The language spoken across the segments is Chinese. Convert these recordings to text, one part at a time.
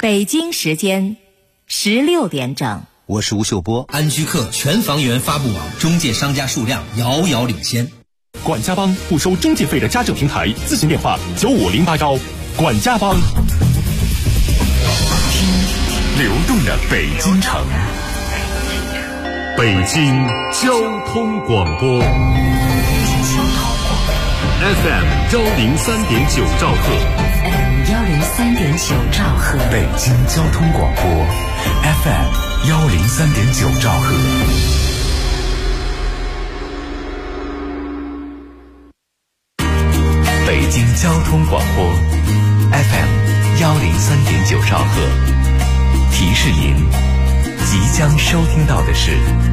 北京时间16点整。 我是吴秀波。 安居客全房源发布网中介商家数量遥遥领先。 管家帮不收中介费的家政平台，咨询电话95081。管家帮，听流动的北京城，北京交通广播 FM 103.9兆赫 103.9兆赫， 北京交通广播 FM 103.9兆赫。北京交通广播 FM 103.9兆赫，提示您，即将收听到的是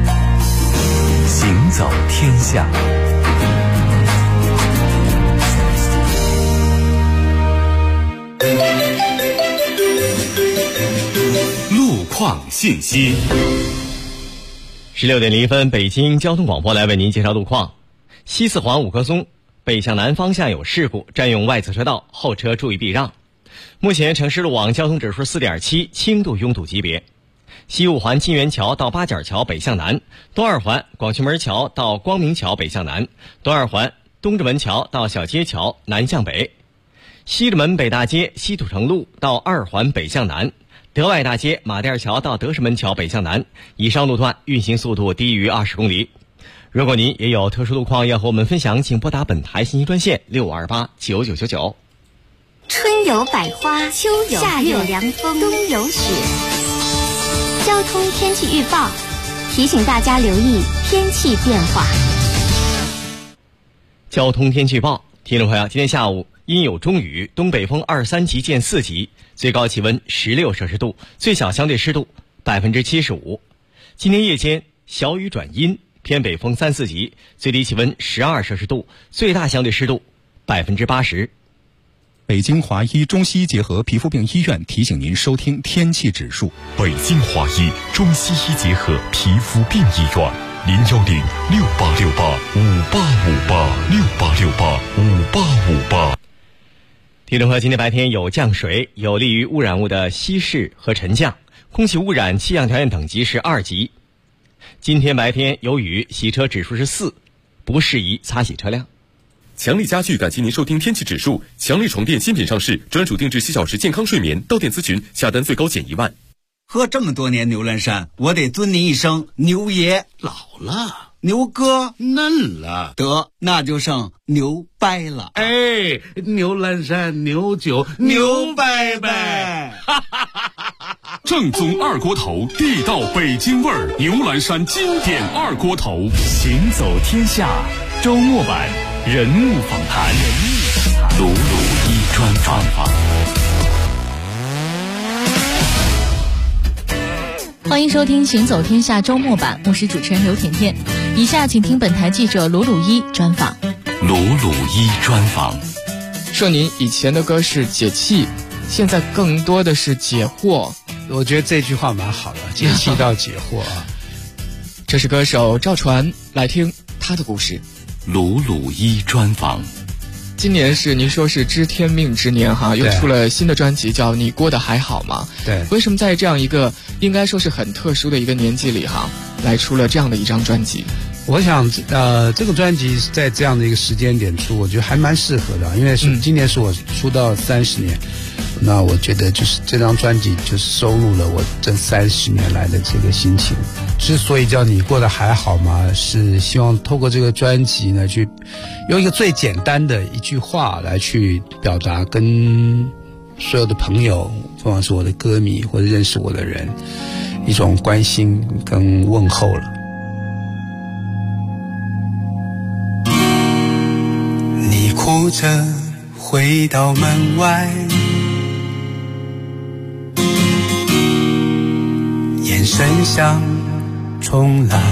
行走天下。 路况信息。 16点01分，北京交通广播来为您介绍路况。西四环5棵松北向南方向有事故，占用外侧车道，后车注意避让。目前城市路网交通指数 4.7， 轻度拥堵级别。西5环金源桥到八角桥北向南，东二环广渠门桥到光明桥北向南，东二环东直门桥到小街桥南向北。西直门北大街西土城路到二环北向南，德外大街马甸桥到德胜门桥北向南，以上路段运行速度低于20公里。如果您也有特殊路况要和我们分享，请拨打本台信息专线65289999。 春有百花，秋有夏有凉风，冬有雪。交通天气预报提醒大家留意天气变化。 交通天气预报，听众朋友，今天下午阴有中雨，东北风23级见4级，最高气温16摄氏度，最小相对湿度75%。今天夜间小雨转阴，偏北风3、4级，最低气温12摄氏度，最大相对湿度80%。 北京华医中西医结合皮肤病医院提醒您收听天气指数。 北京华医中西医结合皮肤病医院，01068685858，68685858。 听众朋友，今天白天有降水，有利于污染物的稀释和沉降，空气污染气象条件等级是2级。今天白天有雨，洗车指数是4，不适宜擦洗车辆。 强力家具感谢您收听天气指数。强力床垫新品上市，专属定制7小时健康睡眠，到店咨询，下单最高减1万。 喝这么多年牛栏山，我得尊您一声牛爷。 老了， 牛哥嫩了， 得那就剩牛掰了。 哎，牛栏山牛酒牛掰掰。 正宗二锅头，地道北京味儿，牛栏山经典二锅头。 行走天下周末版人物访谈，鲁鲁一专访。 欢迎收听行走天下周末版，我是主持人刘甜甜。以下请听本台记者鲁鲁一专访。 鲁鲁一专访。 说您以前的歌是解气，现在更多的是解惑。 我觉得这句话蛮好的，解气到解惑啊。 这是歌手赵传，来听他的故事。 鲁鲁一专访。 今年是您说是知天命之年哈，又出了新的专辑叫《你过得还好吗》。 对， 为什么在这样一个应该说是很特殊的一个年纪里哈，来出了这样的一张专辑？ 我想这个专辑在这样的一个时间点出，我觉得还蛮适合的，因为是今年是我出道30年。那我觉得就是这张专辑就是收录了我这30年来的这个心情。之所以叫你过得还好吗，是希望透过这个专辑呢，去用一个最简单的一句话来去表达跟所有的朋友，不管是我的歌迷或者认识我的人，一种关心跟问候了。 你哭着回到门外，眼神像重来，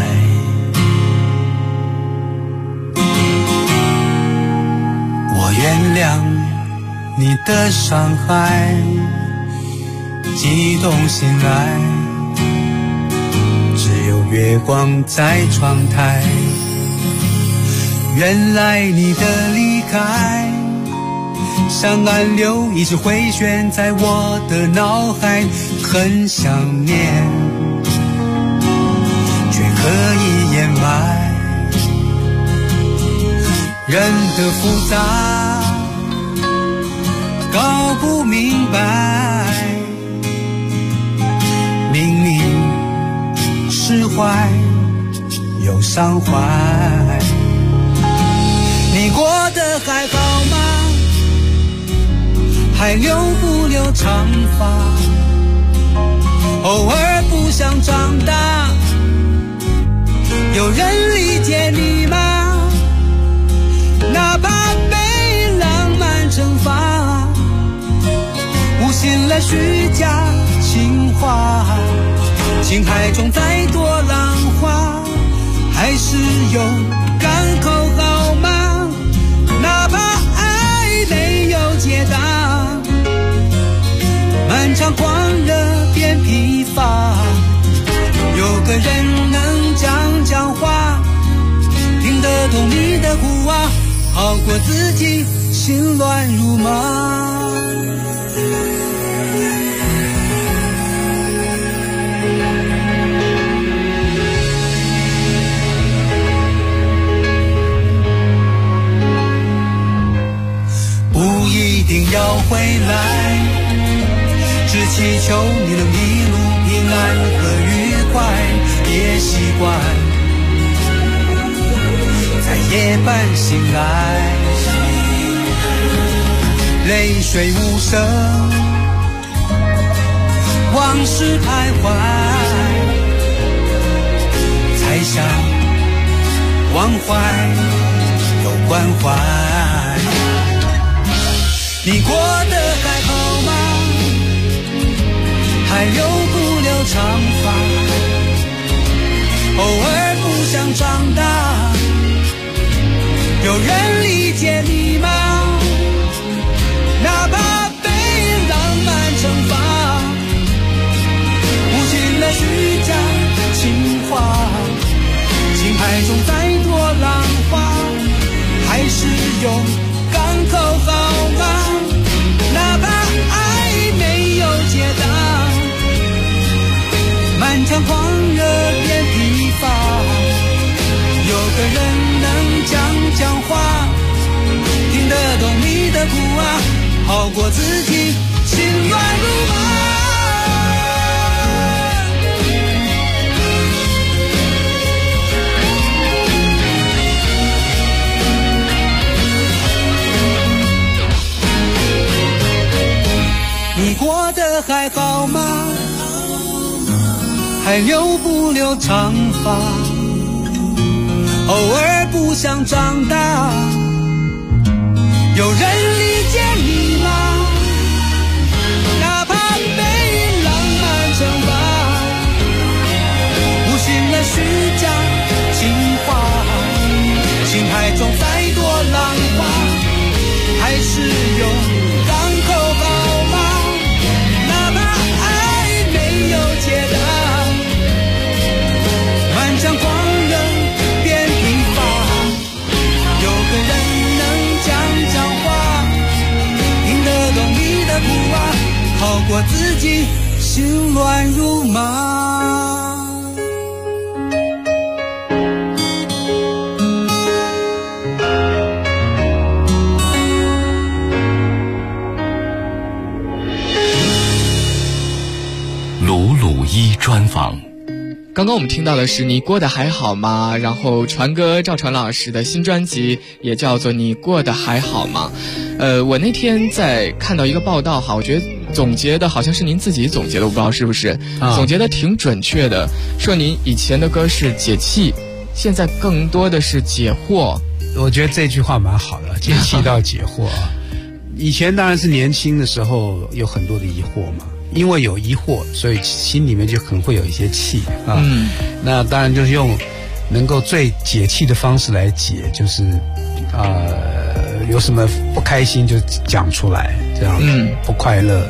我原谅你的伤害，激动醒来，只有月光在窗台。原来你的离开像暗流一直回旋在我的脑海，很想念，却可以掩埋。人的复杂，搞不明白，明明释怀又伤怀。你过得还好吗？还留不留长发？偶尔不想长大，有人理解你吗？哪怕被浪漫惩罚，无信了虚假情话，情海中再多浪花，还是有港口好吗？哪怕爱没有解答，漫长狂热变疲乏，有个人能讲话，听得懂你的呼啊，好过自己心乱如麻。不一定要回来，只祈求你能一路平安和愉快，也习惯在夜半醒来，泪水无声，往事徘徊，才想忘怀又关怀。你过得还好吗？还留不留长发？偶尔不想长大，有人理解你吗？哪怕被浪漫惩罚，无尽了虚假情话，情海中再多浪花，还是有港口好吗？哪怕爱没有解答，漫长狂热变疲乏，有个人能讲话，听得懂你的苦啊，好过自己心乱如麻。你过得还好吗？还留不留长发？偶尔不想长大，有人理解你吗？哪怕被浪漫惩罚，无信了虚假情话，情海中再多浪花，还是有港口好吗？哪怕爱没有解答，漫长狂热变疲乏，有个人能讲话，听得懂你的苦啊，好过自己心乱如麻。 鲁鲁一专访。 刚刚我们听到的是你过得还好吗？然后传哥赵传老师的新专辑也叫做你过得还好吗？我那天在看到一个报道哈，我觉得总结的好像是您自己总结的，我不知道是不是，总结的挺准确的，说您以前的歌是解气，现在更多的是解惑。 我觉得这句话蛮好的，解气到解惑啊。以前当然是年轻的时候有很多的疑惑嘛，因为有疑惑，所以心里面就可能会有一些气啊。那当然就是用能够最解气的方式来解，就是有什么不开心就讲出来，这样不快乐。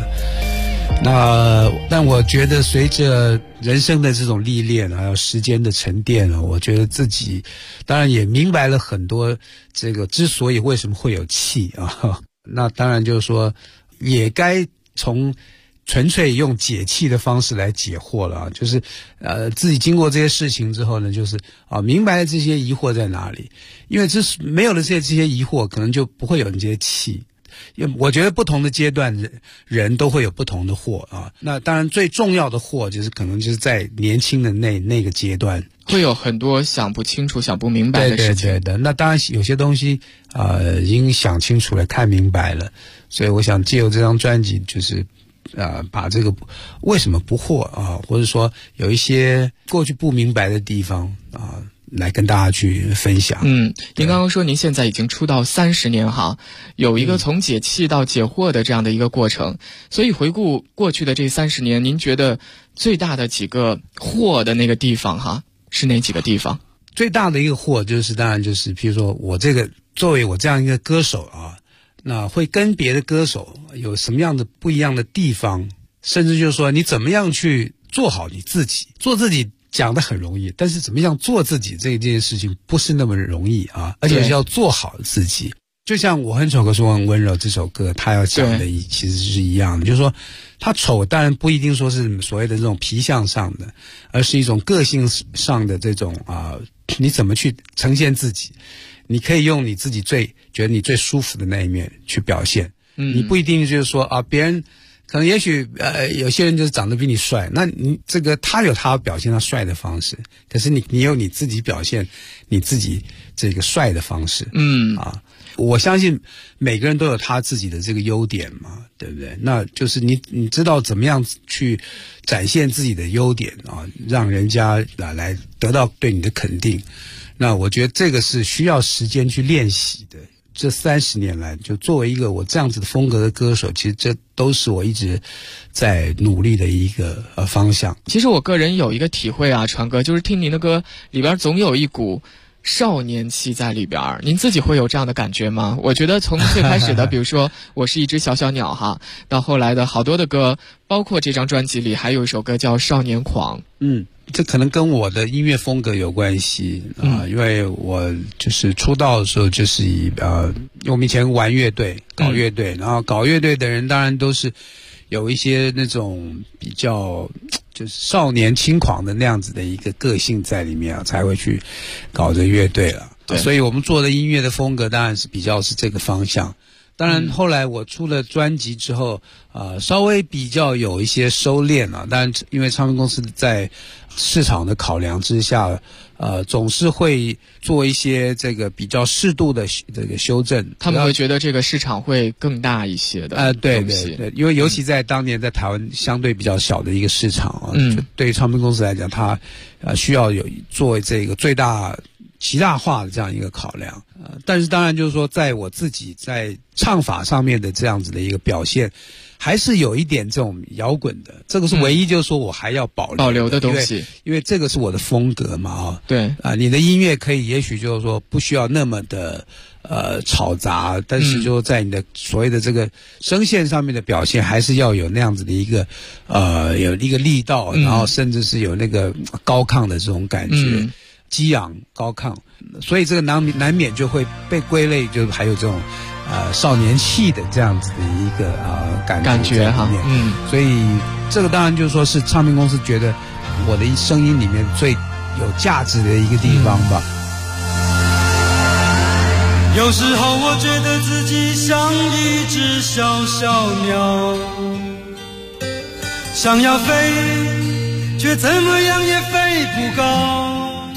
但我觉得随着人生的这种历练，还有时间的沉淀，我觉得自己当然也明白了很多这个之所以为什么会有气啊。 那当然就是说，也该从纯粹用解气的方式来解惑了啊，就是自己经过这些事情之后呢，就是明白了这些疑惑在哪里，因为没有了这些疑惑，可能就不会有这些气。我觉得不同的阶段人都会有不同的惑啊。那当然最重要的惑就是可能就是在年轻的那个阶段， 会有很多想不清楚、想不明白的事情。 对的。那当然有些东西已经想清楚了、看明白了，所以我想借由这张专辑，就是把这个为什么不惑啊，或者说有一些过去不明白的地方啊，来跟大家去分享。 您刚刚说您现在已经出道30年哈，有一个从解气到解惑的这样的一个过程，所以回顾过去的这30年，您觉得最大的几个惑的那个地方哈，是哪几个地方？ 最大的一个惑就是当然就是譬如说我这个作为我这样一个歌手啊，那会跟别的歌手有什么样的不一样的地方，甚至就是说你怎么样去做好你自己。做自己讲得很容易，但是怎么样做自己这件事情不是那么容易啊，而且是要做好自己。就像我很丑可是我很温柔这首歌，他要讲的其实是一样的，就是说他丑当然不一定说是所谓的这种皮相上的，而是一种个性上的这种你怎么去呈现自己，你可以用你自己觉得你最舒服的那一面去表现。你不一定就是说别人可能也许有些人就是长得比你帅，那你这个他有他表现他帅的方式，可是你有你自己表现你自己这个帅的方式。我相信每个人都有他自己的这个优点嘛，对不对？那就是你知道怎么样去展现自己的优点啊，让人家来得到对你的肯定。那我觉得这个是需要时间去练习的。这30年来，就作为一个我这样子的风格的歌手，其实这都是我一直在努力的一个方向。 其实我个人有一个体会啊，传哥，就是听您的歌里边总有一股少年气在里边，您自己会有这样的感觉吗？我觉得从最开始的比如说我是一只小小鸟哈，到后来的好多的歌，包括这张专辑里还有一首歌叫少年狂。 这可能跟我的音乐风格有关系因为我就是出道的时候就是因为我们以前玩乐队搞乐队，然后搞乐队的人当然都是有一些那种比较就是少年轻狂的那样子的一个个性在里面才会去搞这乐队了。所以我们做的音乐的风格当然是比较是这个方向。当然后来我出了专辑之后稍微比较有一些收敛了，当然因为唱片公司在市场的考量之下总是会做一些这个比较适度的这个修正。 他们会觉得这个市场会更大一些的对，因为尤其在当年在台湾相对比较小的一个市场就对于唱片公司来讲，它需要做这个极大化的这样一个考量。但是当然就是说在我自己在唱法上面的这样子的一个表现，还是有一点这种摇滚的，这个是唯一就是说我还要保留的东西， 因为这个是我的风格嘛对你的音乐可以也许就是说不需要那么的吵杂，但是就在你的所谓的这个声线上面的表现还是要有那样子的一个有一个力道，然后甚至是有那个高亢的这种感觉激昂高亢，所以这个难免就会被归类，就还有这种少年气的这样子的一个感觉哈。所以这个当然就是说是唱片公司觉得我的声音里面最有价值的一个地方吧。 有时候我觉得自己像一只小小鸟，想要飞却怎么样也飞不高。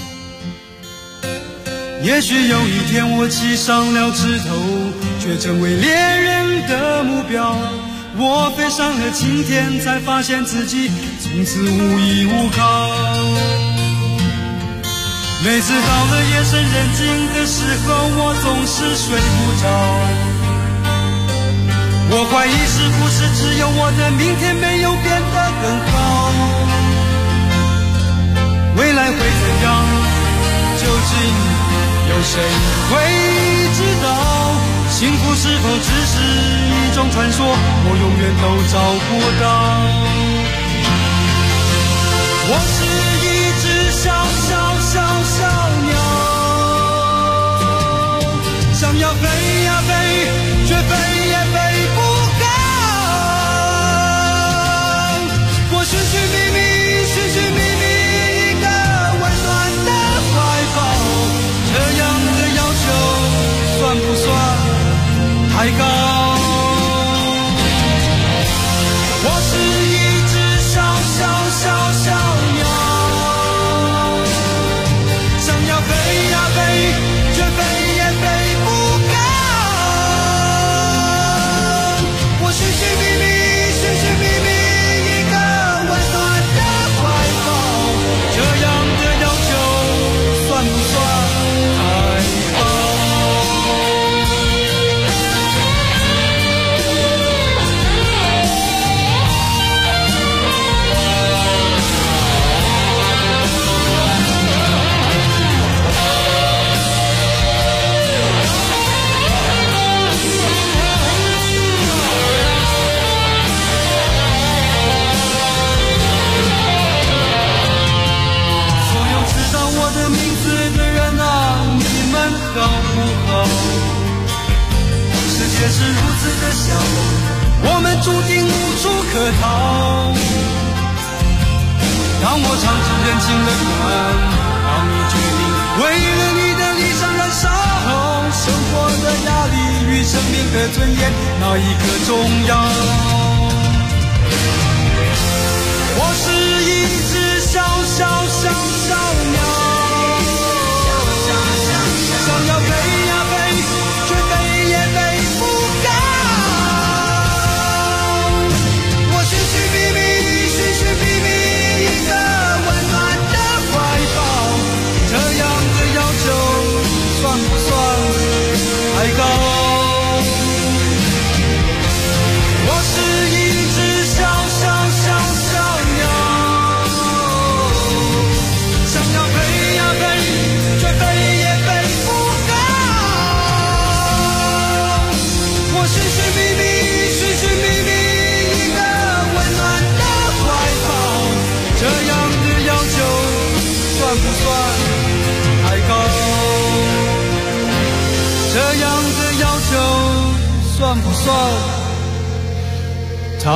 也许有一天我骑上了枝头，却成为猎人的目标。我飞上了青天，才发现自己从此无依无靠。每次到了夜深人静的时候，我总是睡不着。我怀疑是不是只有我的明天没有变得更好？未来会怎样？究竟有谁会知道？幸福是否只是一种传说，我永远都找不到。我是一只小小小小鸟，想要飞呀飞，却飞也的笑容，我们注定无处可逃。当我尝尽人情冷暖，当你决定为了你的理想燃烧，生活的压力与生命的尊严，哪一个重要？我是一只小小小小鸟，想要飞呀飞，却飞也飞不高。我寻寻觅觅，寻寻觅觅一个温暖的怀抱，这样的要求算不算太高？我是一只小小小小鸟，想要飞呀飞，却飞也飞不高。我寻寻觅觅，寻寻觅觅一个温暖的怀抱，这样的要求算不算太高？这样的要求算不算太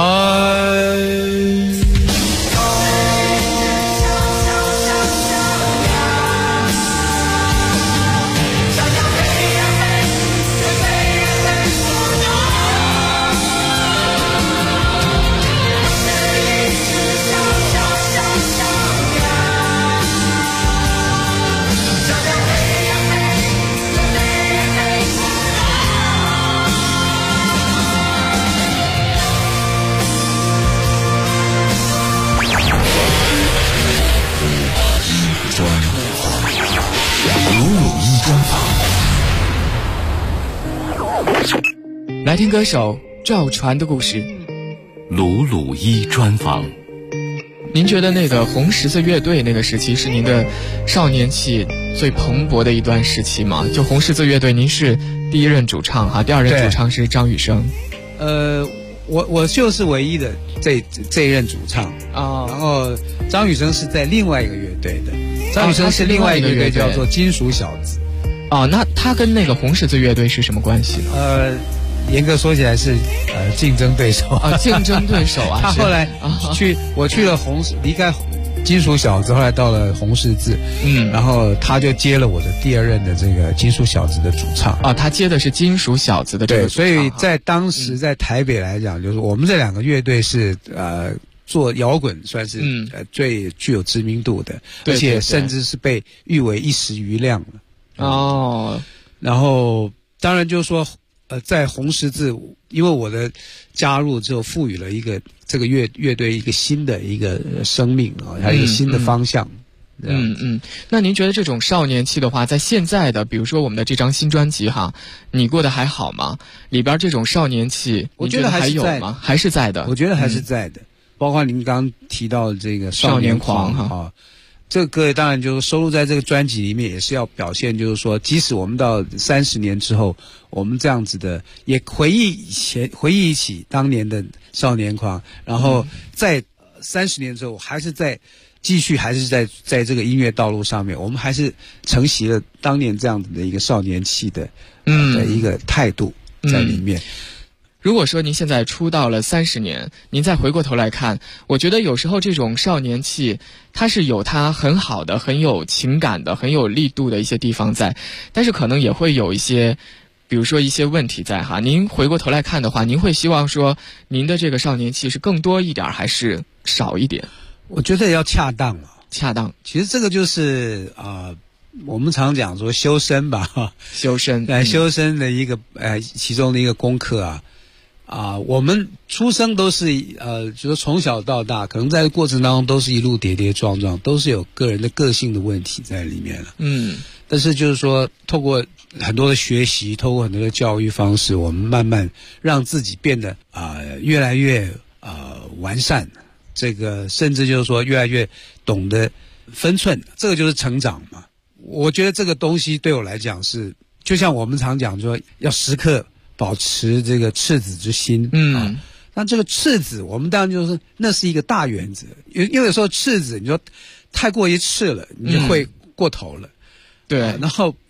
来听歌手赵传的故事。 鲁鲁一专访。 您觉得那个红十字乐队那个时期是您的少年期最蓬勃的一段时期吗？就红十字乐队，您是第一任主唱哈，第二任主唱是张雨生。 我就是唯一的这一任主唱啊，然后张雨生是在另外一个乐队的，张雨生是另外一个乐队叫做金属小子。 哦，那他跟那个红十字乐队是什么关系呢？ 严格说起来是竞争对手啊，竞争对手啊。 他后来我去了离开金属小子，后来到了红十字，然后他就接了我的第二任的这个金属小子的主唱啊，他接的是金属小子的这个主唱。 对，所以在当时在台北来讲，就是我们这两个乐队是做摇滚算是最具有知名度的，而且甚至是被誉为一时瑜亮了。 哦， 然后当然就是说。在红十字，因为我的加入之后，赋予了这个乐队一个新的一个生命啊，还有一个新的方向。 那您觉得这种少年期的话，在现在的，比如说我们的这张新专辑哈，你过得还好吗？里边这种少年期， 我觉得还有吗？还是在的。 我觉得还是在的，包括您刚刚提到这个少年狂哈。这个歌当然就是收录在这个专辑里面，也是要表现，就是说，即使我们到30年之后，我们这样子的也回忆起当年的少年狂，然后在30年之后，还是继续在这个音乐道路上面，我们还是承袭了当年这样子的一个少年期的一个态度在里面。 如果说您现在出道了30年，您再回过头来看，我觉得有时候这种少年期，它是有它很好的、很有情感的、很有力度的一些地方在，但是可能也会有一些，比如说一些问题在哈。您回过头来看的话，您会希望说您的这个少年期是更多一点还是少一点？ 我觉得要恰当啊， 恰当。 其实这个就是我们常讲说修身吧， 修身， 修身的一个其中的一个功课啊。我们出生都是就是从小到大，可能在过程当中都是一路跌跌撞撞，都是有个人的个性的问题在里面了。但是就是说，透过很多的学习，透过很多的教育方式，我们慢慢让自己变得越来越完善。这个甚至就是说，越来越懂得分寸，这个就是成长嘛。我觉得这个东西对我来讲是，就像我们常讲说，要时刻保持这个赤子之心。那这个赤子，我们当然就是那是一个大原则，因为有时候赤子，你说太过于赤了，你就会过头了。 对， 然后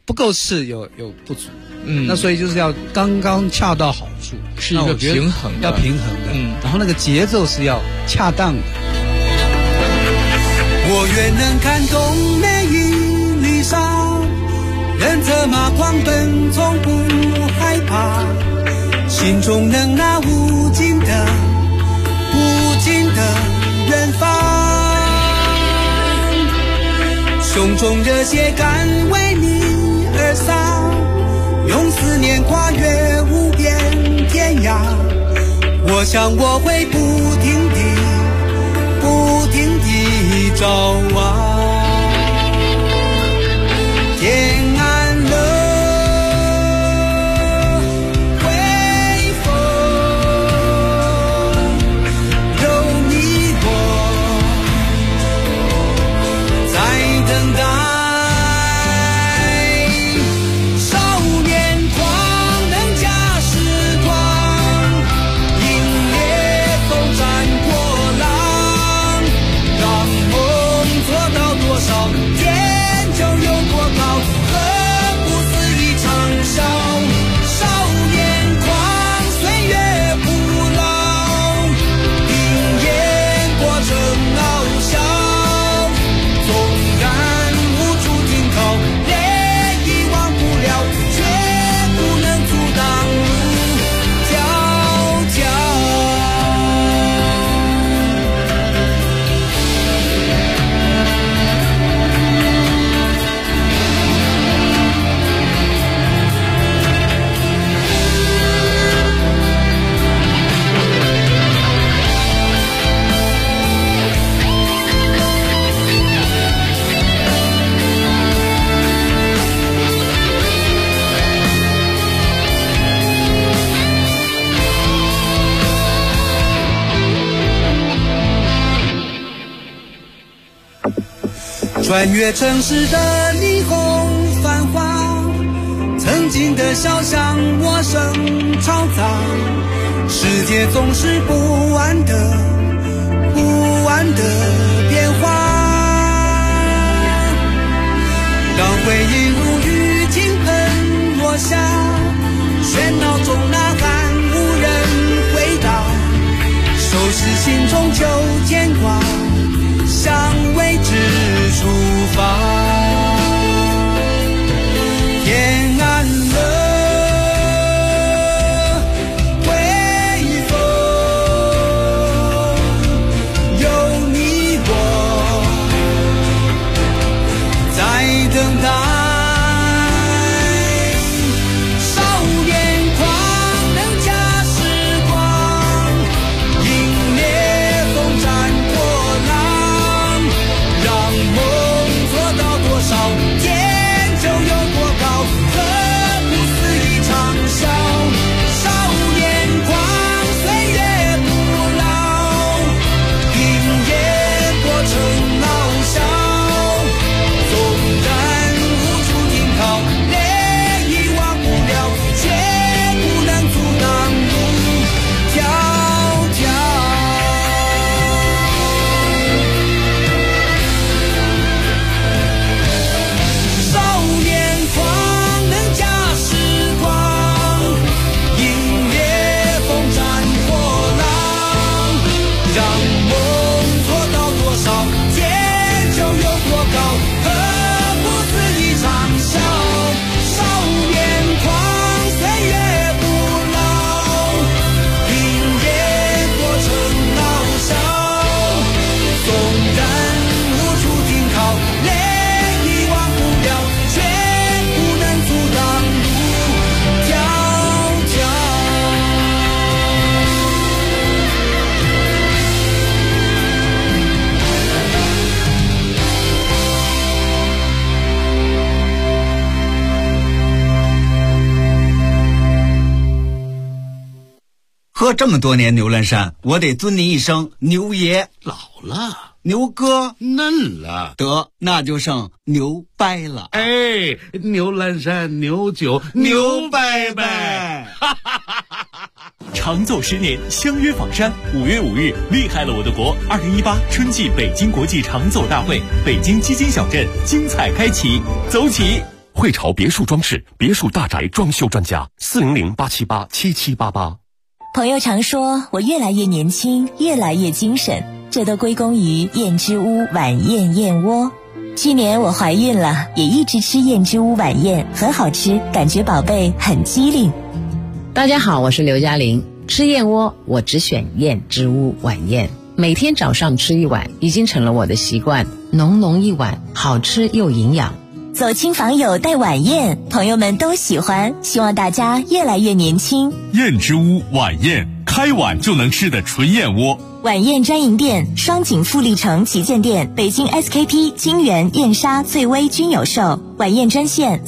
不够刺有不足，那所以就是要刚刚恰到好处， 是一个平衡的， 要平衡的，然后那个节奏是要恰当的。 我愿能看懂每一粒沙，任策马狂奔，从不害怕，心中能那无尽的远方，胸中热血敢为你而洒，用思念跨越无边天涯。我想我会不停地找啊，天安了，微风有你我在等待。穿越城市的霓虹繁华，曾经的小巷陌生嘈杂，世界总是不安的变化。当回忆如雨倾盆落下，喧闹中呐喊无人回答，收拾心中旧牵挂，向未知出发。天安了，微风有你我在等待。喝这么多年牛栏山，我得尊你一声牛爷。 老了， 牛哥嫩了， 得那就剩牛掰了。 哎，牛栏山牛酒牛掰掰。 长奏10年，相约访山。5月5日，厉害了我的国！2018春季北京国际长奏大会，北京基金小镇精彩开启，走起！ 汇潮别墅装饰、别墅大宅装修专家，400-878-7788。 朋友常说我越来越年轻，越来越精神，这都归功于燕之屋晚宴燕窝。去年我怀孕了，也一直吃燕之屋晚宴，很好吃，感觉宝贝很机灵。 大家好，我是刘嘉玲。吃燕窝我只选燕之屋晚宴，每天早上吃一碗，已经成了我的习惯。浓浓一碗，好吃又营养。 走亲访友带晚宴，朋友们都喜欢，希望大家越来越年轻。 燕之屋晚宴，开碗就能吃的纯燕窝。 晚宴专营店：双井富力城旗舰店、北京 SKP、金源、燕莎、最微均有售。晚宴专线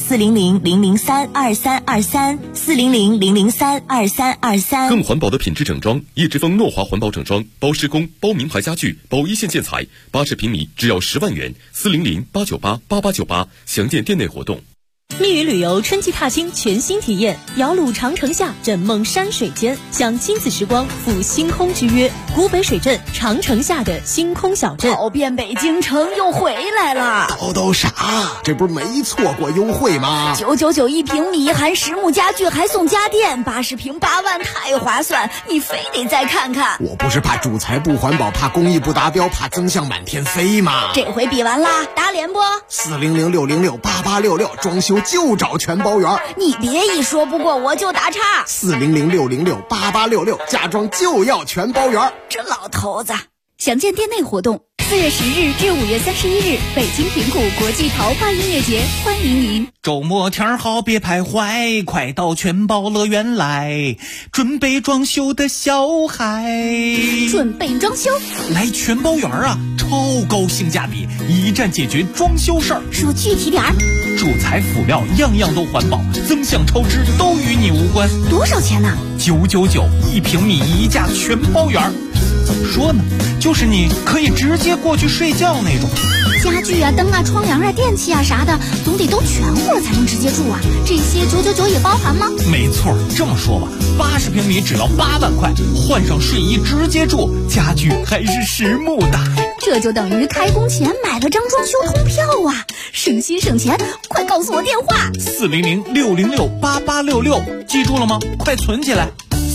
400-003-2323，400-003-2323。 更环保的品质整装，叶之峰诺华环保整装，包施工、包名牌家具、包一线建材，80平米只要10万元，400-898-8898，详见店内活动。 密云旅游春季踏青全新体验，摇橹长城下，枕梦山水间，享亲子时光，赴星空之约。古北水镇长城下的星空小镇， 跑遍北京城又回来了。 都啥？这不是没错过优惠吗 ？999一平米，含实木家具还送家电，80平8万，太划算！你非得再看看。 我不是怕主材不环保，怕工艺不达标，怕增项满天飞吗？ 这回比完啦，打脸不 ？400-606-8866，装修就找全包圆。 你别一说不过我就打岔。 400-606-8866，家装就要全包圆。 这老头子，详见店内活动。4月10日至5月31日，北京平谷国际桃花音乐节，欢迎您。 周末天好别徘徊，快到全包乐园来，准备装修的小孩。 准备装修？ 来全包园啊，超高性价比，一站解决装修事儿。 说具体点儿。 主材辅料样样都环保，增项超支都与你无关。 多少钱呢 ？999一平米一价全包圆。怎么说呢？就是你可以直接过去睡觉那种。 家具啊、灯啊、窗帘啊、电器啊啥的，总得都全乎了才能直接住啊。这些999也包含吗？ 没错，这么说吧，80平米只要8万块，换上睡衣直接住，家具还是实木的。 这就等于开工前买了张装修通票啊，省心省钱！快告诉我电话 ：400-606-8866，记住了吗？快存起来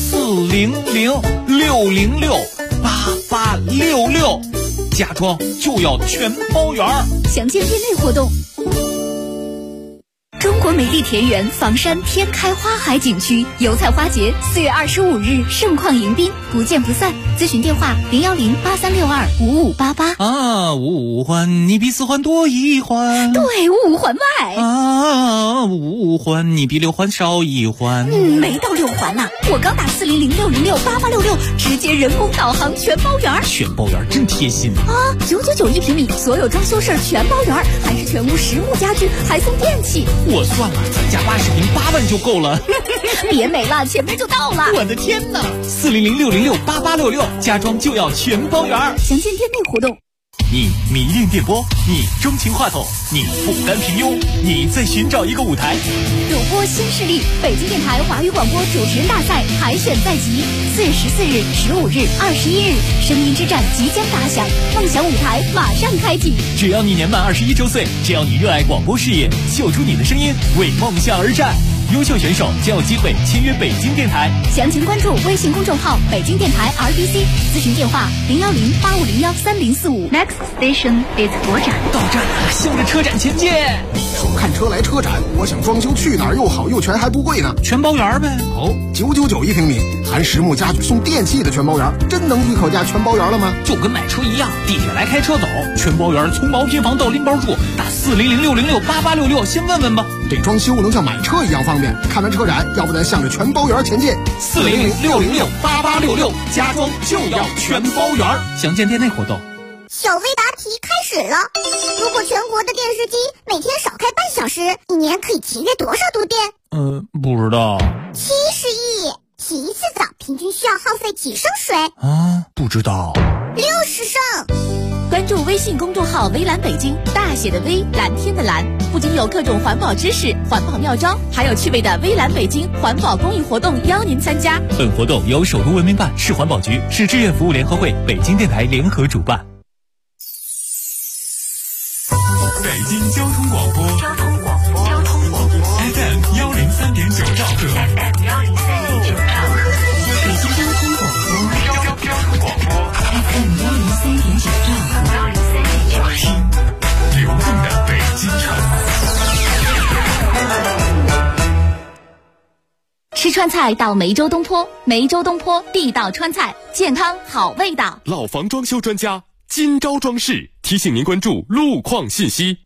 ，400-606-8866，家装就要全包圆。 详见店内活动。中国美丽田园房山天开花海景区油菜花节4月25日盛况迎宾，不见不散。咨询电话010-8362-5588。 五环你比4环多1环。 对，5环外。 5环你比6环少1环。 没到6环呢，我刚打400-606-8866，直接人工导航全包圆。 全包圆真贴心啊！999一平米，所有装修事儿全包圆，还是全屋实木家具，还送电器。 我算了，咱家80平8万就够了。 别美了，前面就到了。 我的天哪！400-606-8866，家装就要全包圆。 详见店内活动。 你迷恋电波，你钟情话筒，你不甘平庸，你在寻找一个舞台。 主播新势力，北京电台华语广播主持人大赛海选在即，4月14日、15日、21日，声音之战即将打响，梦想舞台马上开启。 只要你年满21周岁，只要你热爱广播事业，秀出你的声音，为梦想而战。优秀选手将有机会签约北京电台。 详情关注微信公众号北京电台 RBC， 咨询电话010-8501-3045。 Next station is 国展。 到站了，向着车展前进。 说看车来车展，我想装修去哪儿又好又全还不贵呢？ 全包圆呗。 哦，999一平米，含实木家具送电器的全包圆，真能一口价全包圆了吗？ 就跟买车一样，地铁来开车走，全包圆从毛坯房到拎包住，打400-606-8866，先问问吧。 这装修能像买车一样方便。看完车展，要不咱向着全包圆前进。 400-606-8866，家装就要全包圆。详见店内活动。 小微答题开始了。如果全国的电视机每天少开半小时，一年可以节约多少度电？ 不知道。 70亿。洗一次澡平均需要耗费几升水？ 不知道。 60升。 关注微信公众号微蓝北京，大写的微，蓝天的蓝，不仅有各种环保知识、环保妙招，还有趣味的微蓝北京环保公益活动邀您参加。 本活动由首都文明办、市环保局、市志愿服务联合会、北京电台联合主办。 北京交通广播。 川菜到梅州东坡，梅州东坡地道川菜，健康好味道。 老房装修专家金朝装饰提醒您关注路况信息。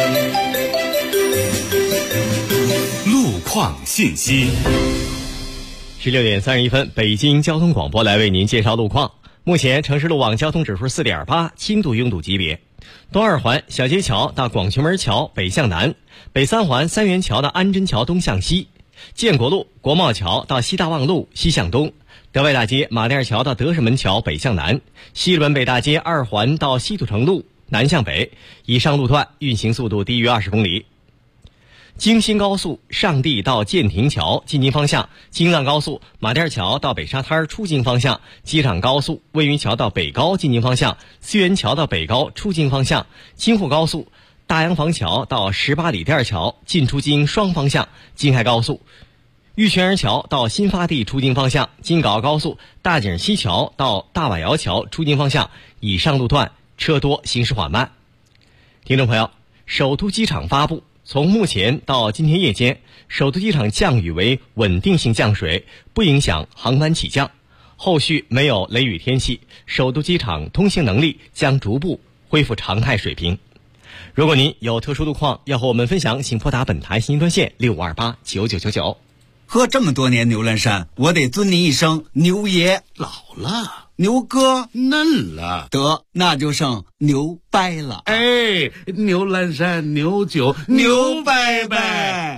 路况信息。 16点31分，北京交通广播来为您介绍路况。目前城市路网交通指数 4.8， 轻度拥堵级别。东二环小街桥到广渠门桥北向南，北三环三元桥到安贞桥东向西，建国路国贸桥到西大望路西向东，德外大街马甸桥到德胜门桥北向南，西仑北大街二环到西土城路南向北，以上路段运行速度低于20公里。京新高速上地到建亭桥进京方向，京藏高速马甸桥到北沙滩出京方向，机场高速魏云桥到北高进京方向，思源桥到北高出京方向，京沪高速大洋房桥到18里店桥进出京双方向，京海高速玉泉儿桥到新发地出京方向，京港澳高速大井西桥到大瓦窑桥出京方向，以上路段车多行驶缓慢。听众朋友，首都机场发布，从目前到今天夜间，首都机场降雨为稳定性降水，不影响航班起降。后续没有雷雨天气，首都机场通行能力将逐步恢复常态水平。如果您有特殊路况要和我们分享，请拨打本台信息专线65289999。 喝这么多年牛栏山，我得尊您一声牛爷。 老了， 牛哥嫩了， 得那就剩牛掰了。 哎，牛栏山牛酒牛掰掰。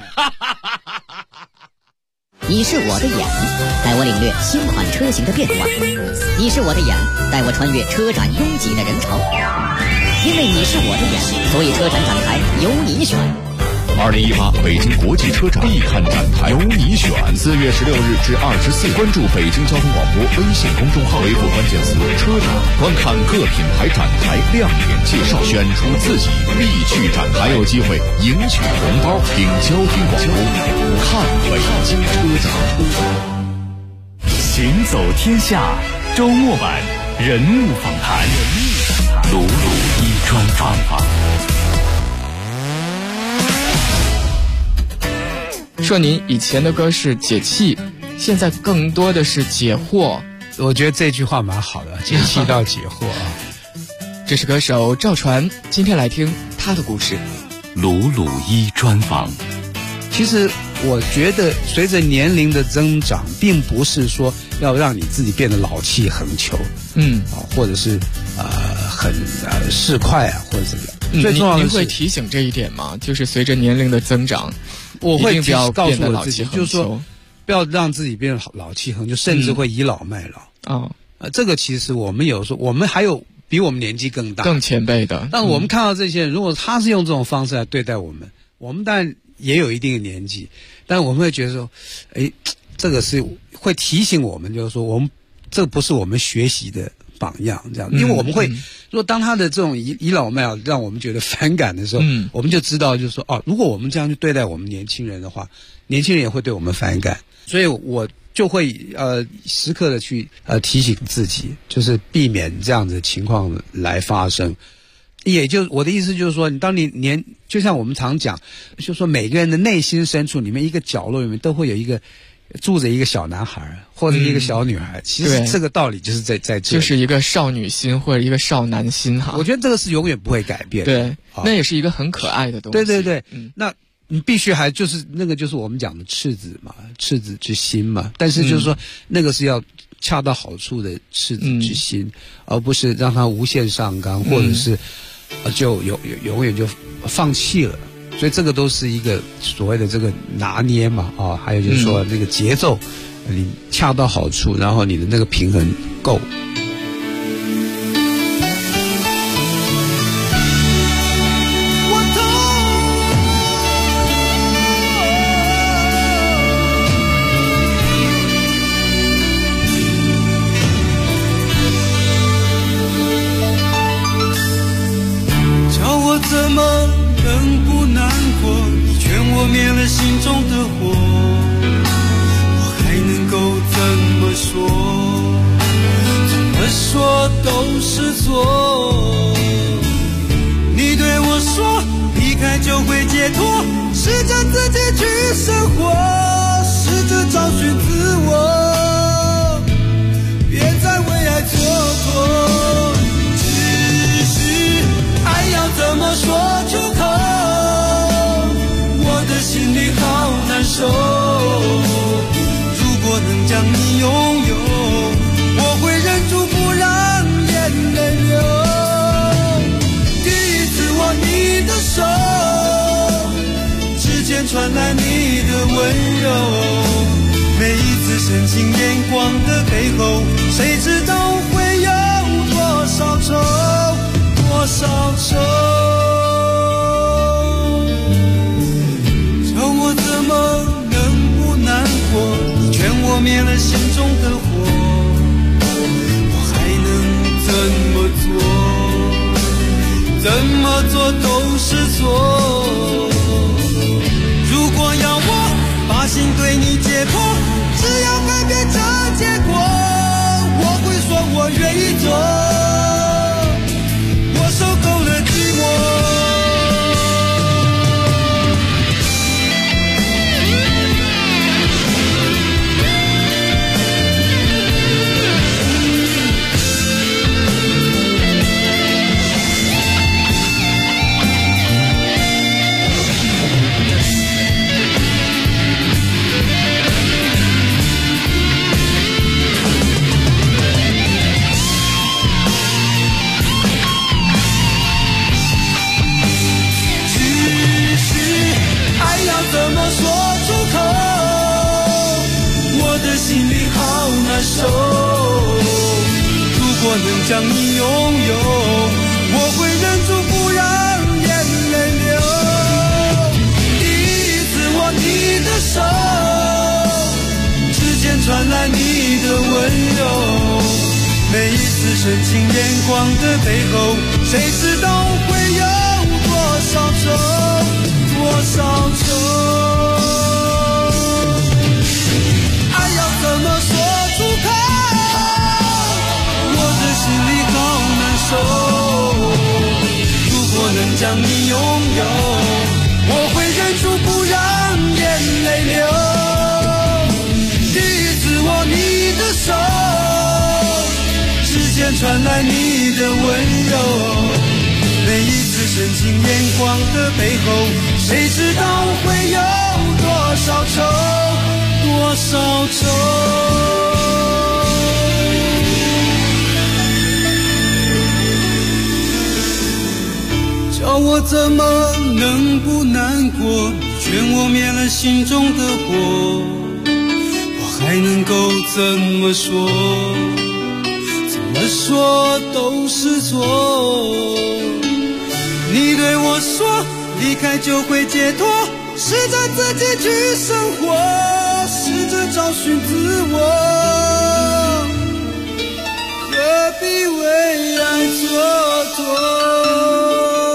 你是我的眼，带我领略新款车型的变化；你是我的眼，带我穿越车展拥挤的人潮。因为你是我的眼，所以车展展台由你选。 2018北京国际车展必看展台，由你选。4月16日至24日，关注北京交通广播微信公众号，回复关键词“车展”，观看各品牌展台亮点介绍，选出自己必去展台，还有机会赢取红包。听交通广播，看北京车展。 行走天下周末版人物访谈，鲁鲁一专访。 说您以前的歌是解气，现在更多的是解惑。 我觉得这句话蛮好的，解气到解惑啊。 这是歌手赵传，今天来听他的故事。 鲁鲁一专访。 其实我觉得随着年龄的增长，并不是说要让你自己变得老气横秋，或者是很市侩啊，或者怎么样。最重要的是， 您会提醒这一点吗？就是随着年龄的增长， 我会告诉我自己，就是说不要让自己变得老气横秋，甚至会倚老卖老。这个其实我们有时候，我们还有比我们年纪更大、 更前辈的， 但我们看到这些人，如果他是用这种方式来对待我们，我们当然也有一定的年纪，但我们会觉得说，这个是会提醒我们，就是说我们这不是我们学习的榜样，这样，因为我们会，如果当他的这种倚老卖老让我们觉得反感的时候，我们就知道，就是说，如果我们这样去对待我们年轻人的话，年轻人也会对我们反感，所以我就会时刻的去提醒自己，就是避免这样的情况来发生。也就我的意思就是说，当你就像我们常讲，就说每个人的内心深处里面一个角落里面都会有一个住着一个小男孩或者一个小女孩，其实这个道理就是在这里， 就是一个少女心或者一个少男心哈。 我觉得这个是永远不会改变的。 对，那也是一个很可爱的东西。 对，那你必须还就是那个就是我们讲的赤子嘛，赤子之心嘛。但是就是说，那个是要恰到好处的赤子之心，而不是让它无限上纲，或者是就永远就放弃了。所以这个都是一个所谓的这个拿捏嘛，还有就是说那个节奏，你恰到好处，然后你的那个平衡够。 叫我怎么能不难过？你劝我灭了心中的火，我还能够怎么说？怎么说都是错。你对我说，离开就会解脱，试着自己去生活，试着找寻自我，别再为爱蹉跎。只是爱要怎么说出口，我的心里好难受。如果能将你拥有，我会忍住不让眼泪流。第一次握你的手，指尖传来你的温柔，每一次深情眼光的背后，谁知道会有多少愁，多少愁。叫我怎么能不难过，你劝我灭了心中的火，我还能怎么做，怎么做都是错。如果要我把心对你解剖，只要改变这结果，我会说我愿意做，我受够了寂寞。怎么说出口，我的心里好难受。如果能将你拥有，我会忍住不让眼泪流。第一次握你的手，指尖传来你的温柔，每一次深情眼光的背后，谁知道会有多少愁，多少愁。爱要怎么说出口，我的心里好难受。如果能将你拥有，我会忍住不让眼泪流。第一次握你的手，指尖传来你的温柔，每一次深情眼光的背后，谁知道会有多少愁，多少愁。叫我怎么能不难过，劝我灭了心中的火，我还能够怎么说，怎么说都是错。你对我说离开就会解脱，试着自己去生活，试着找寻自我，何必为爱蹉跎。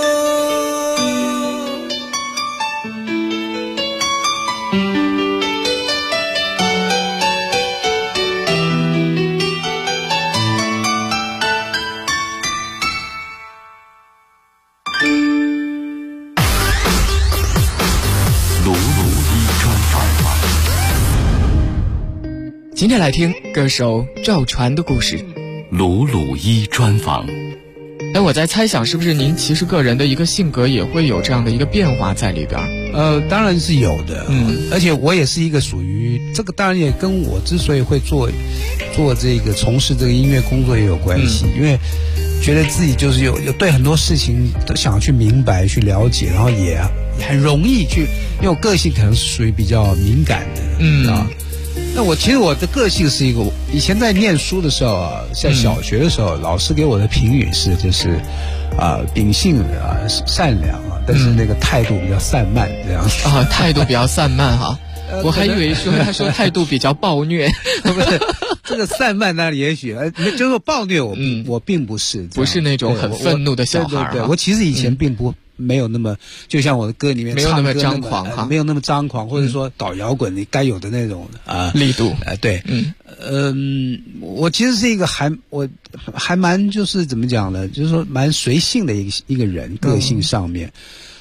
今天来听歌手赵传的故事。 鲁鲁一专访。 我在猜想，是不是您其实个人的一个性格也会有这样的一个变化在里边？ 当然是有的。而且我也是一个属于这个，当然也跟我之所以会做这个从事这个音乐工作也有关系，因为觉得自己就是有对很多事情都想去明白、去了解，然后也很容易去，因为我个性可能是属于比较敏感的，那其实我的个性是一个，以前在念书的时候啊，在小学的时候，老师给我的评语是就是秉性善良但是那个态度比较散漫这样子态度比较散漫哈。我还以为说他说态度比较暴虐， 不是这个散漫那也许就是说暴虐我并不是那种很愤怒的小孩。 对，我其实以前并不没有那么，就像我的歌里面没有那么张狂哈， 没有那么张狂，或者说搞摇滚你该有的那种力度对，我其实是一个我还蛮就是怎么讲呢，就是说蛮随性的一个人，个性上面。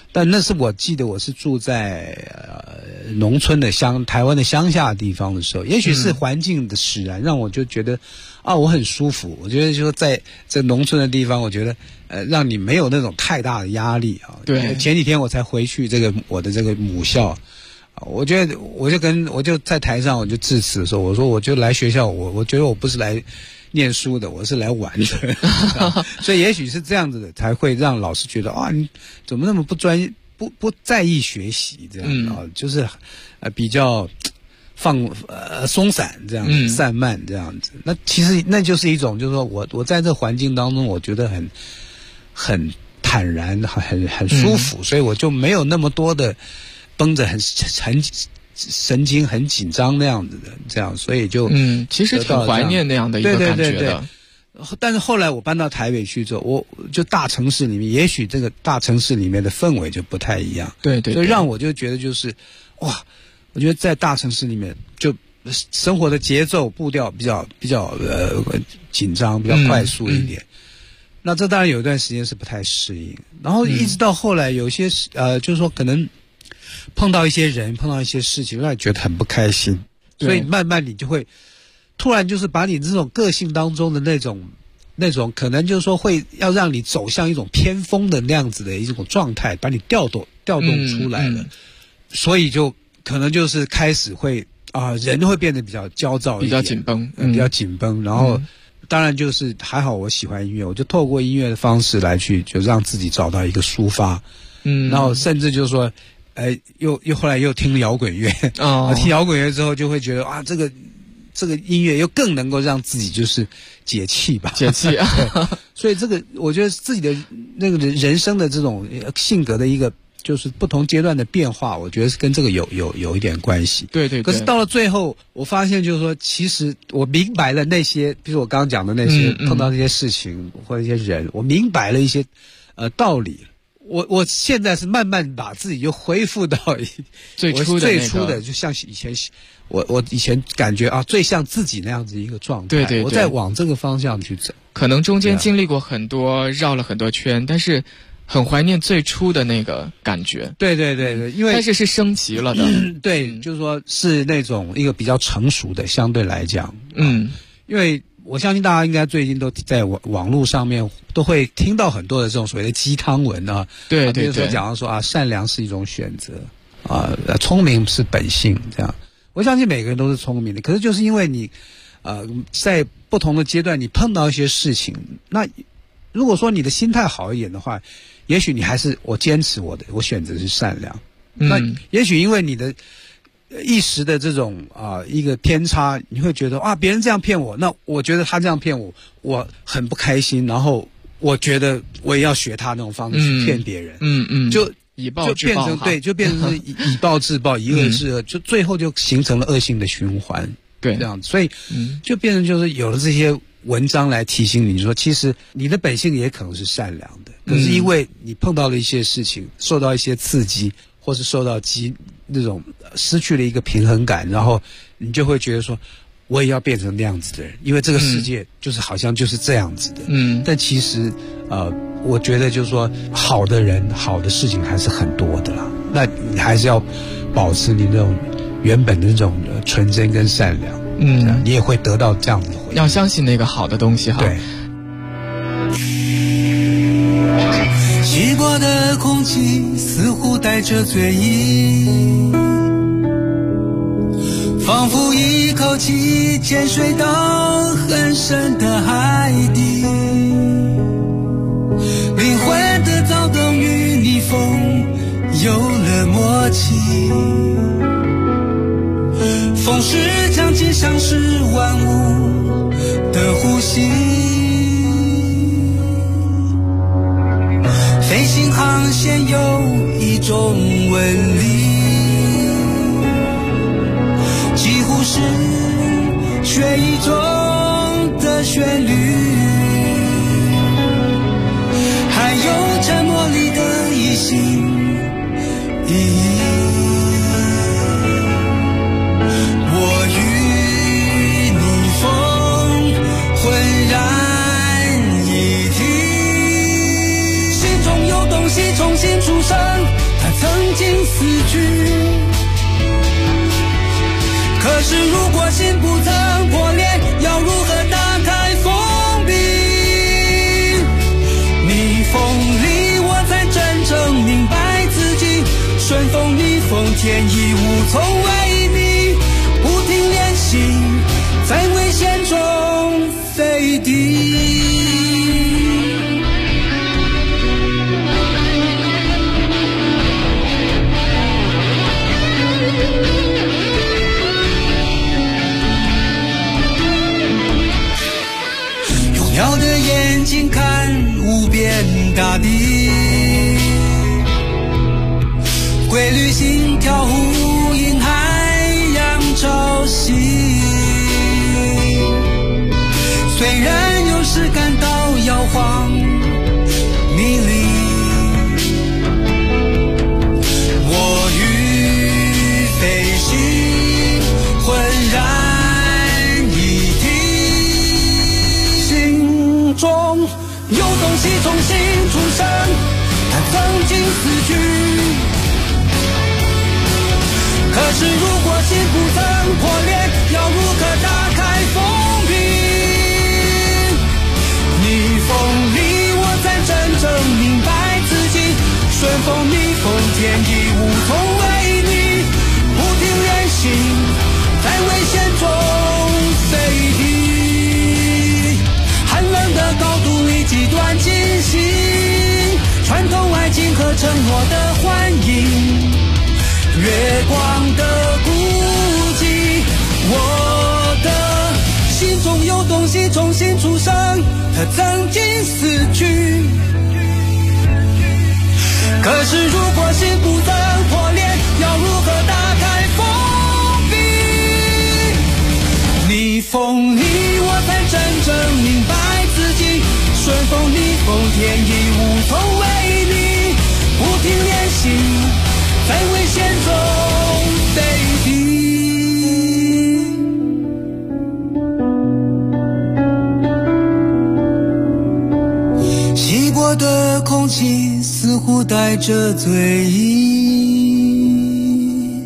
但那是我记得我是住在农村的台湾的乡下地方的时候，也许是环境的使然，让我就觉得我很舒服。我觉得就是在这农村的地方，我觉得让你没有那种太大的压力啊。 对， 前几天我才回去我的这个母校。我觉得我就在台上我就致辞的时候，我说我就来学校，我觉得我不是来念书的，我是来玩的。所以也许是这样子的，才会让老师觉得你怎么那么不专业，不在意学习这样就是比较松散这样子，散漫这样子。那其实那就是一种，就是说我在这环境当中，我觉得很坦然，很舒服，所以我就没有那么多的绷着很神经很紧张那样子的，这样，所以就其实挺怀念那样的一个感觉的。对。 但是后来我搬到台北去之后，我就大城市里面，也许这个大城市里面的氛围就不太一样。 对， 所以让我就觉得就是哇，我觉得在大城市里面就生活的节奏步调比较紧张，比较快速一点。那这当然有一段时间是不太适应，然后一直到后来有些就是说可能碰到一些人，碰到一些事情，让你觉得很不开心，所以慢慢你就会突然就是把你这种个性当中的那种可能就是说会要让你走向一种偏锋的那样子的一种状态，把你调动出来了，所以就可能就是开始会人会变得比较焦躁一点， 比较紧绷， 比较紧绷，然后当然就是还好我喜欢音乐，我就透过音乐的方式来去就让自己找到一个抒发，然后甚至就是说又后来又听摇滚乐，听摇滚乐之后就会觉得这个音乐又更能够让自己就是解气吧， 解气所以这个我觉得自己的那个人生的这种性格的一个就是不同阶段的变化，我觉得是跟这个有一点关系。 对。 可是到了最后，我发现就是说，其实我明白了那些，比如我刚刚讲的那些碰到那些事情或者一些人，我明白了一些道理。我现在是慢慢把自己又恢复到最初的，就像以前我以前感觉最像自己那样子一个状态。 对， 我在往这个方向去走。 可能中间经历过很多，绕了很多圈，但是很怀念最初的那个感觉。 对，因为但是升级了的。 对，就是说是那种一个比较成熟的，相对来讲。因为我相信大家应该最近都在网络上面都会听到很多的这种所谓的鸡汤文啊。 对， 比如说讲到说善良是一种选择聪明是本性这样。我相信每个人都是聪明的，可是就是因为你在不同的阶段你碰到一些事情，那如果说你的心态好一点的话，也许你还是我坚持我选择是善良。那也许因为你的一时的这种一个偏差，你会觉得别人这样骗我，那我觉得他这样骗我，我很不开心，然后我觉得我也要学他那种方式去骗别人。就以暴制暴， 就变成以暴制暴，以恶制恶，就最后就形成了恶性的循环。 对， 这样子，所以就变成就是有了这些文章来提醒你说，其实你的本性也可能是善良的，可是因为你碰到了一些事情，受到一些刺激，或是受到那种失去了一个平衡感，然后你就会觉得说，我也要变成那样子的人，因为这个世界就是好像就是这样子的。但其实我觉得就是说，好的人、好的事情还是很多的啦。那你还是要保持你那种原本的那种纯真跟善良，你也会得到这样子的回应。 要相信那个好的东西哈。 对。 吸过的空气似乎带着醉意，仿佛一口气潜水到很深的海底，灵魂的躁动与逆风有了默契，风势将其像是万物的呼吸，飞行航线有一种纹理，几乎是学一种的旋律，还有沉默里的一心一意。我与你风浑然一体，心中有东西重新出生。 经死去。可是如果心不曾破裂，要如何打开封闭？逆风里我才真正明白自己，顺风逆风天衣无从为你，不停练习，在危险中飞低。用鸟的眼睛看无边大地，规律心跳呼应海洋潮汐。虽然有时感到摇晃迷离，我与飞行浑然一体。心中有东西重新出生，它曾经死去。可是如果心不曾破裂，要如何打开封闭？逆风里我才真正明白自己，顺风逆风天衣无从为你，不停练习，在危险中飞低。寒冷的高度里极端惊喜，穿透爱情和承诺的幻影，月光的孤寂，我的心中有东西重新出生，它曾经死去。可是如果心不曾破裂，要如何打开封闭？逆风里我才真正明白自己，顺风逆风天衣无从为你，不停练习，在危险中飞低。吸过的空气似乎带着醉意。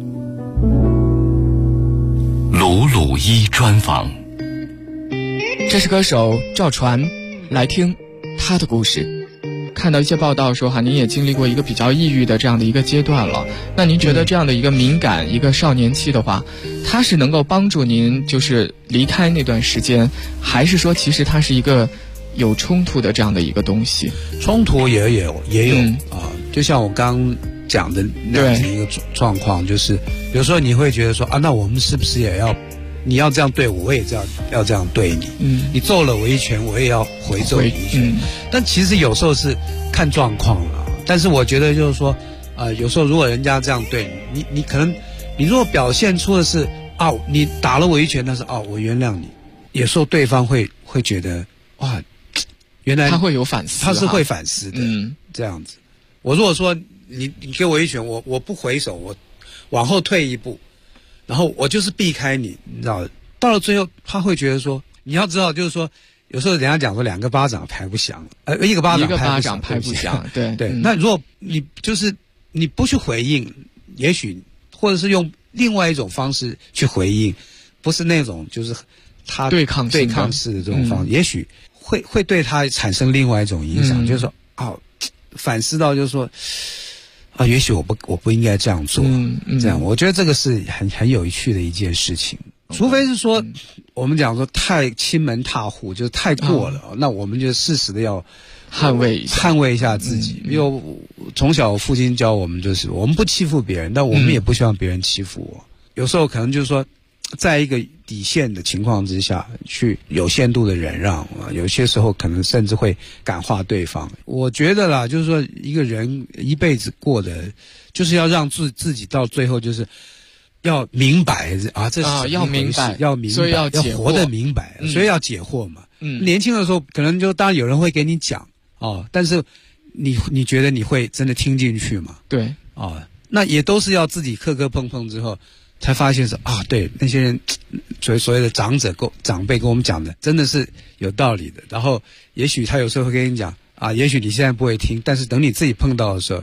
鲁鲁一专访， 这是歌手赵传，来听他的故事。看到一些报道说哈，您也经历过一个比较抑郁的这样的一个阶段了。那您觉得这样的一个敏感、一个少年期的话，它是能够帮助您就是离开那段时间，还是说其实它是一个有冲突的这样的一个东西？ 冲突也有啊，就像我刚讲的那样子一个状况，就是有时候你会觉得说啊，那我们是不是也要？你要这样对我，我也要这样对你。你揍了我一拳，我也要回揍你一拳。但其实有时候是看状况了。但是我觉得就是说，有时候如果人家这样对你，你可能你如果表现出的是啊，你打了我一拳，但是我原谅你，有时候对方会觉得哇，原来他会有反思， 他是会反思的。这样子。我如果说你给我一拳，我不回手，我往后退一步。然后我就是避开你，你知道，到了最后他会觉得说，你要知道，就是说，有时候人家讲说2个巴掌拍不响，一个巴掌拍不响， 对。 那如果你就是你不去回应，也许或者是用另外一种方式去回应，不是那种就是他对抗式的这种方式，也许会对他产生另外一种影响，就是说反思到就是说。也许我不应该这样做，这样我觉得这个是很有趣的一件事情。除非是说我们讲说太欺门踏户，就是太过了，那我们就适时的要捍卫一下自己。因为从小我父亲教我们就是我们不欺负别人，但我们也不希望别人欺负我。有时候可能就是说在一个底线的情况之下去有限度的忍让有些时候可能甚至会感化对方。我觉得啦，就是说一个人一辈子过的就是要让自己到最后就是要明白这是要明白， 所以要活得明白，所以要解惑嘛。年轻的时候可能就当然有人会给你讲但是你觉得你会真的听进去吗？ 对那也都是要自己磕磕碰碰之后才发现是对那些人所谓的长辈跟我们讲的真的是有道理的。然后也许他有时候会跟你讲也许你现在不会听，但是等你自己碰到的时候，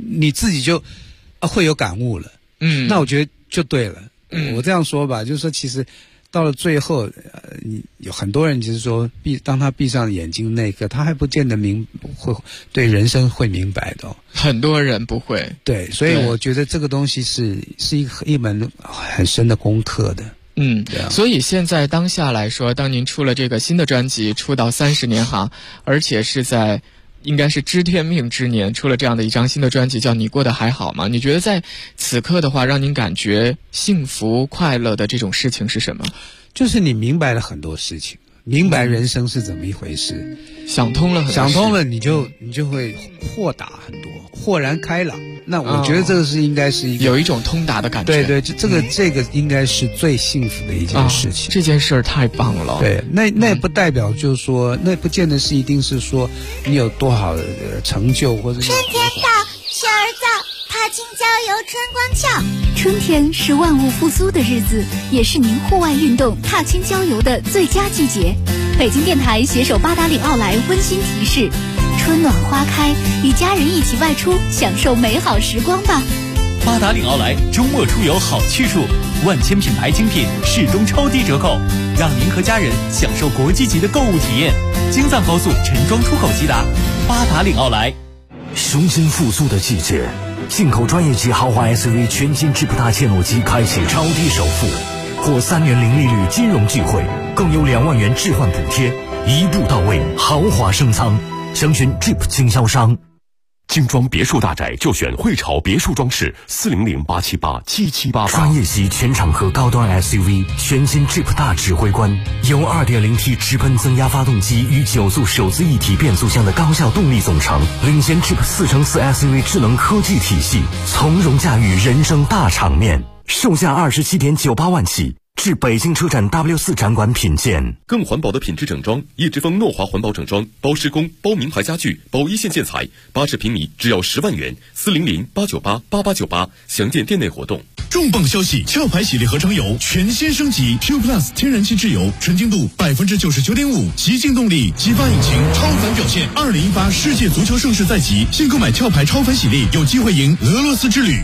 你自己就会有感悟了。那我觉得就对了。我这样说吧，就是说其实到了最后，有很多人就是说当他闭上眼睛那一刻，他还不见得会对人生会明白的。 很多人不会。对， 所以我觉得这个东西是一门很深的功课的。 所以现在当下来说，当您出了这个新的专辑，出道30年哈，而且是在应该是知天命之年出了这样的一张新的专辑，叫《你过得还好吗》？你觉得在此刻的话，让您感觉幸福快乐的这种事情是什么？ 就是你明白了很多事情，明白人生是怎么一回事， 想通了很多事， 想通了你就会豁达很多，豁然开朗。那我觉得这个是应该是一个有一种通达的感觉。 对，这个应该是最幸福的一件事情。 这件事儿太棒了。 对，那也不代表就是说，那不见得是一定是说你有多好的成就或者。 春天到，雪儿早，踏青郊游春光俏。 春天是万物复苏的日子，也是您户外运动、踏青郊游的最佳季节。北京电台携手八达岭奥莱温馨提示：春暖花开，与家人一起外出，享受美好时光吧。 八达岭奥莱周末出游好去处，万千品牌精品适中超低折扣，让您和家人享受国际级的购物体验。京藏高速陈庄出口即达，八达岭奥莱。 雄心复苏的季节，进口专业级豪华 SUV 全新智普大切诺基开启超低首付，获3年零利率金融机会，更有2万元置换补贴，一步到位，豪华升舱。详询 Jeep 经销商。 精装别墅大宅就选汇潮别墅装饰，400-878-7788。 专业级全场合高端 SUV 全新 Jeep 大指挥官，由 2.0T 直喷增压发动机与9速手自一体变速箱的高效动力总成，领先 Jeep 4x4 SUV 智能科技体系，从容驾驭人生大场面。售价27.98万起。至北京车站 W4 展馆品鉴。 更环保的品质整装，叶之峰诺华环保整装，包施工、包名牌家具、包一线建材，80平米只要10万元，400-898-8898，详见店内活动。 重磅消息！壳牌洗涤合成油全新升级 ，Q Plus 天然气质油，纯净度99.5%，极净动力，激发引擎，超凡表现。2018世界足球盛世在即，现购买壳牌超凡洗涤，有机会赢俄罗斯之旅。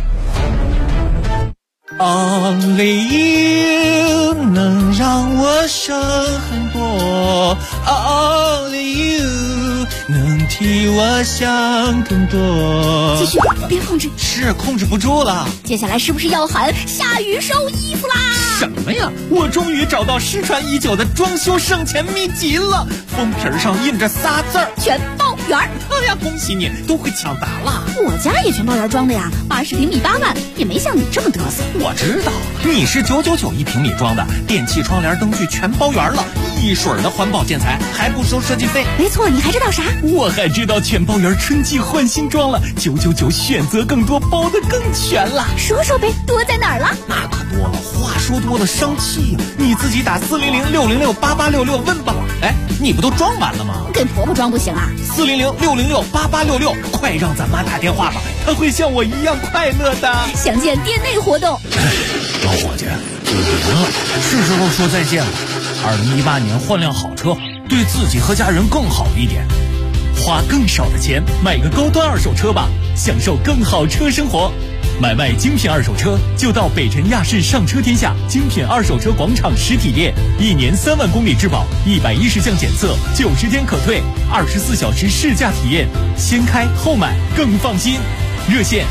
Only you 能让我省很多 ，Only you 能替我想更多。 继续，别控制， 是控制不住了。 接下来是不是要喊下雨收衣服啦？ 什么呀？我终于找到失传已久的装修省钱秘籍了，封皮上印着仨字儿： 全包圆。 哎呀，恭喜你，都会抢答了。 我家也全包圆装的呀，80平米8万，也没像你这么嘚瑟。 我知道，你是999一平米装的，电器、窗帘、灯具全包圆了，一水儿的环保建材，还不收设计费。 没错，你还知道啥？ 我还知道全包圆春季换新装了，999选择更多，包得更全了。 说说呗，多在哪儿了？ 那可多了，话说多了生气呀！你自己打400-606-8866问吧。哎，你不都装完了吗？ 给婆婆装不行啊 ？400-606-8866，快让咱妈打电话吧，她会像我一样快乐的。 详见店内活动。 老伙计，我赢了，是时候说再见了。2018年换辆好车，对自己和家人更好一点。 花更少的钱买个高端二手车吧，享受更好车生活。买卖精品二手车就到北辰亚市上车天下精品二手车广场实体店，1年3万公里质保，110项检测，90天可退，24小时试驾体验，先开后买更放心。热线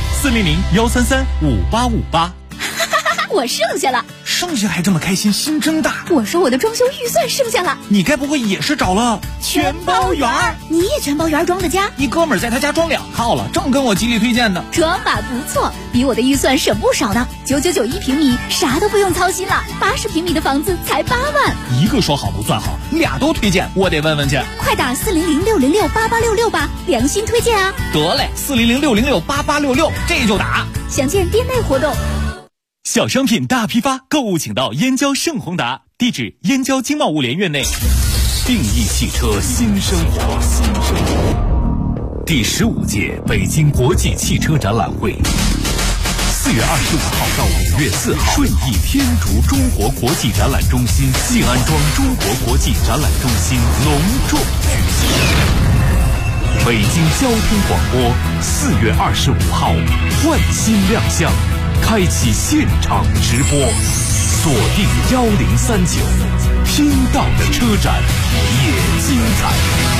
400-133-5858。 我剩下了， 剩下还这么开心，心真大。 我说我的装修预算剩下了， 你该不会也是找了全包圆？你也全包圆装的家？ 一哥们儿在他家装2套了，正跟我极力推荐的。 装法不错，比我的预算省不少呢。999一平米，啥都不用操心了。80平米的房子才8万。 一个说好不算好，俩都推荐，我得问问去。 快打400-606-8866吧，良心推荐啊！ 得嘞，400-606-8866，这就打。 详见店内活动。 小商品大批发，购物请到燕郊盛宏达，地址燕郊经贸物联院内。 定义汽车新生活，第15届北京国际汽车展览会，4月25号到5月4号，顺义天竺中国国际展览中心、静安庄中国国际展览中心隆重举行。 北京交通广播4月25号换新亮相，开启现场直播，锁定1039，听到的车展也精彩。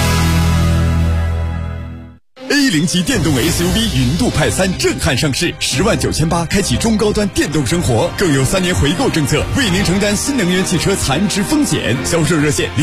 A0级电动 SUV 云度派3震撼上市，10.980万开启中高端电动生活，更有3年回购政策，为您承担新能源汽车残值风险。销售热线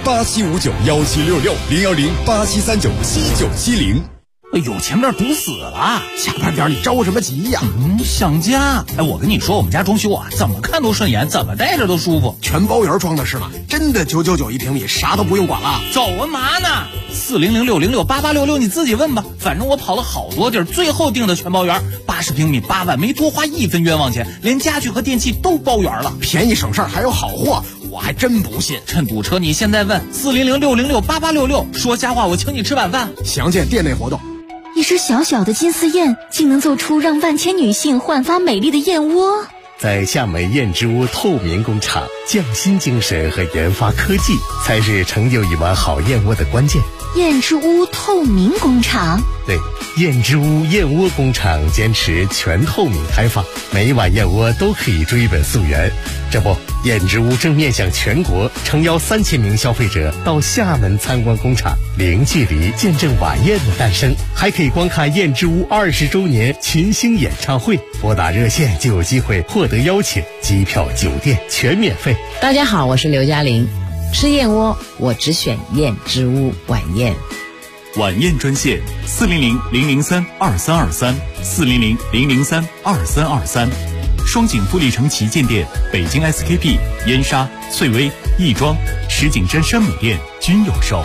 010-8759-1766，010-8739-7970。 有前面堵死了， 下班点你着什么急呀？ 想家。我跟你说，我们家装修啊，怎么看都顺眼，怎么待着都舒服。 全包圆装的是吗？真的999一平米，啥都不用管了。 走啊嘛呢？400-606-8866，你自己问吧。反正我跑了好多地儿，最后定的全包圆，80平米8万，没多花1分冤枉钱，连家具和电器都包圆了， 便宜省事儿还有好货，我还真不信。 趁堵车，你现在问400-606-8866，说瞎话我请你吃晚饭。 详见店内活动。 一只小小的金丝燕，竟能做出让万千女性焕发美丽的燕窝。 在厦门燕之屋透明工厂，匠心精神和研发科技才是成就一碗好燕窝的关键。 燕之屋透明工厂， 对，燕之屋燕窝工厂坚持全透明开放，每一碗燕窝都可以追本溯源。这不，燕之屋正面向全国，诚邀3000名消费者到厦门参观工厂，零距离见证晚宴的诞生，还可以观看燕之屋20周年群星演唱会。拨打热线就有机会获得邀请，机票、酒店全免费。 大家好，我是刘嘉玲。吃燕窝，我只选燕之屋晚宴。 晚宴专线400-003-2323，400-003-2323。双井富力城旗舰店、北京 SKP、燕莎、翠微、亦庄、石景山山姆店均有售。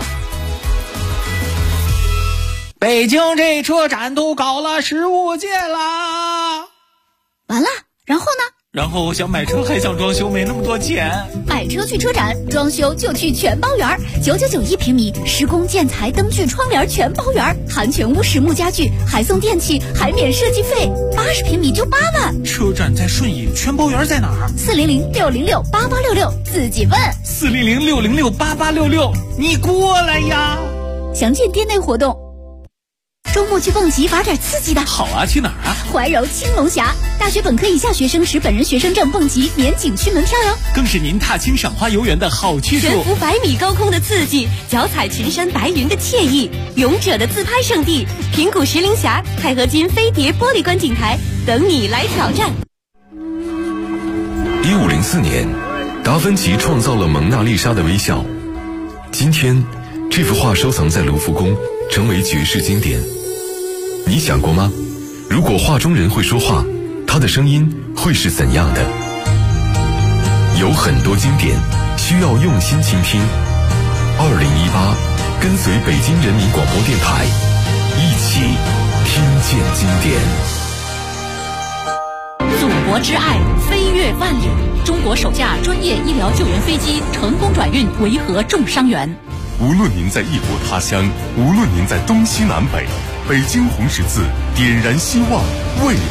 北京这车展都搞了15届啦！ 完了，然后呢？ 然后我想买车还想装修，没那么多钱。 买车去车展，装修就去全包圆，999一平米，施工建材灯具窗帘全包圆，含全屋实木家具，还送电器，还免设计费，80平米就8万。 车展在顺义，全包圆在哪儿 ？400-606-8866，自己问。 400-606-8866，你过来呀！ 详见店内活动。周末去蹦极，玩点刺激的。 好啊，去哪儿啊？ 怀柔青龙峡，大学本科以下学生持本人学生证蹦极免景区门票哟。 更是您踏青赏花游园的好去处。 悬浮100米高空的刺激，脚踩群山白云的惬意，勇者的自拍圣地，平谷石林峡、钛合金飞碟玻璃观景台等你来挑战。 1504年，达芬奇创造了蒙娜丽莎的微笑。今天，这幅画收藏在卢浮宫，成为绝世经典。你想过吗？如果画中人会说话，他的声音会是怎样的？有很多经典需要用心倾听。2018，跟随北京人民广播电台，一起听见经典。 祖国之爱，飞越万里。中国首架专业医疗救援飞机成功转运维和重伤员。 无论您在异国他乡，无论您在东西南北，北京红十字点燃希望，为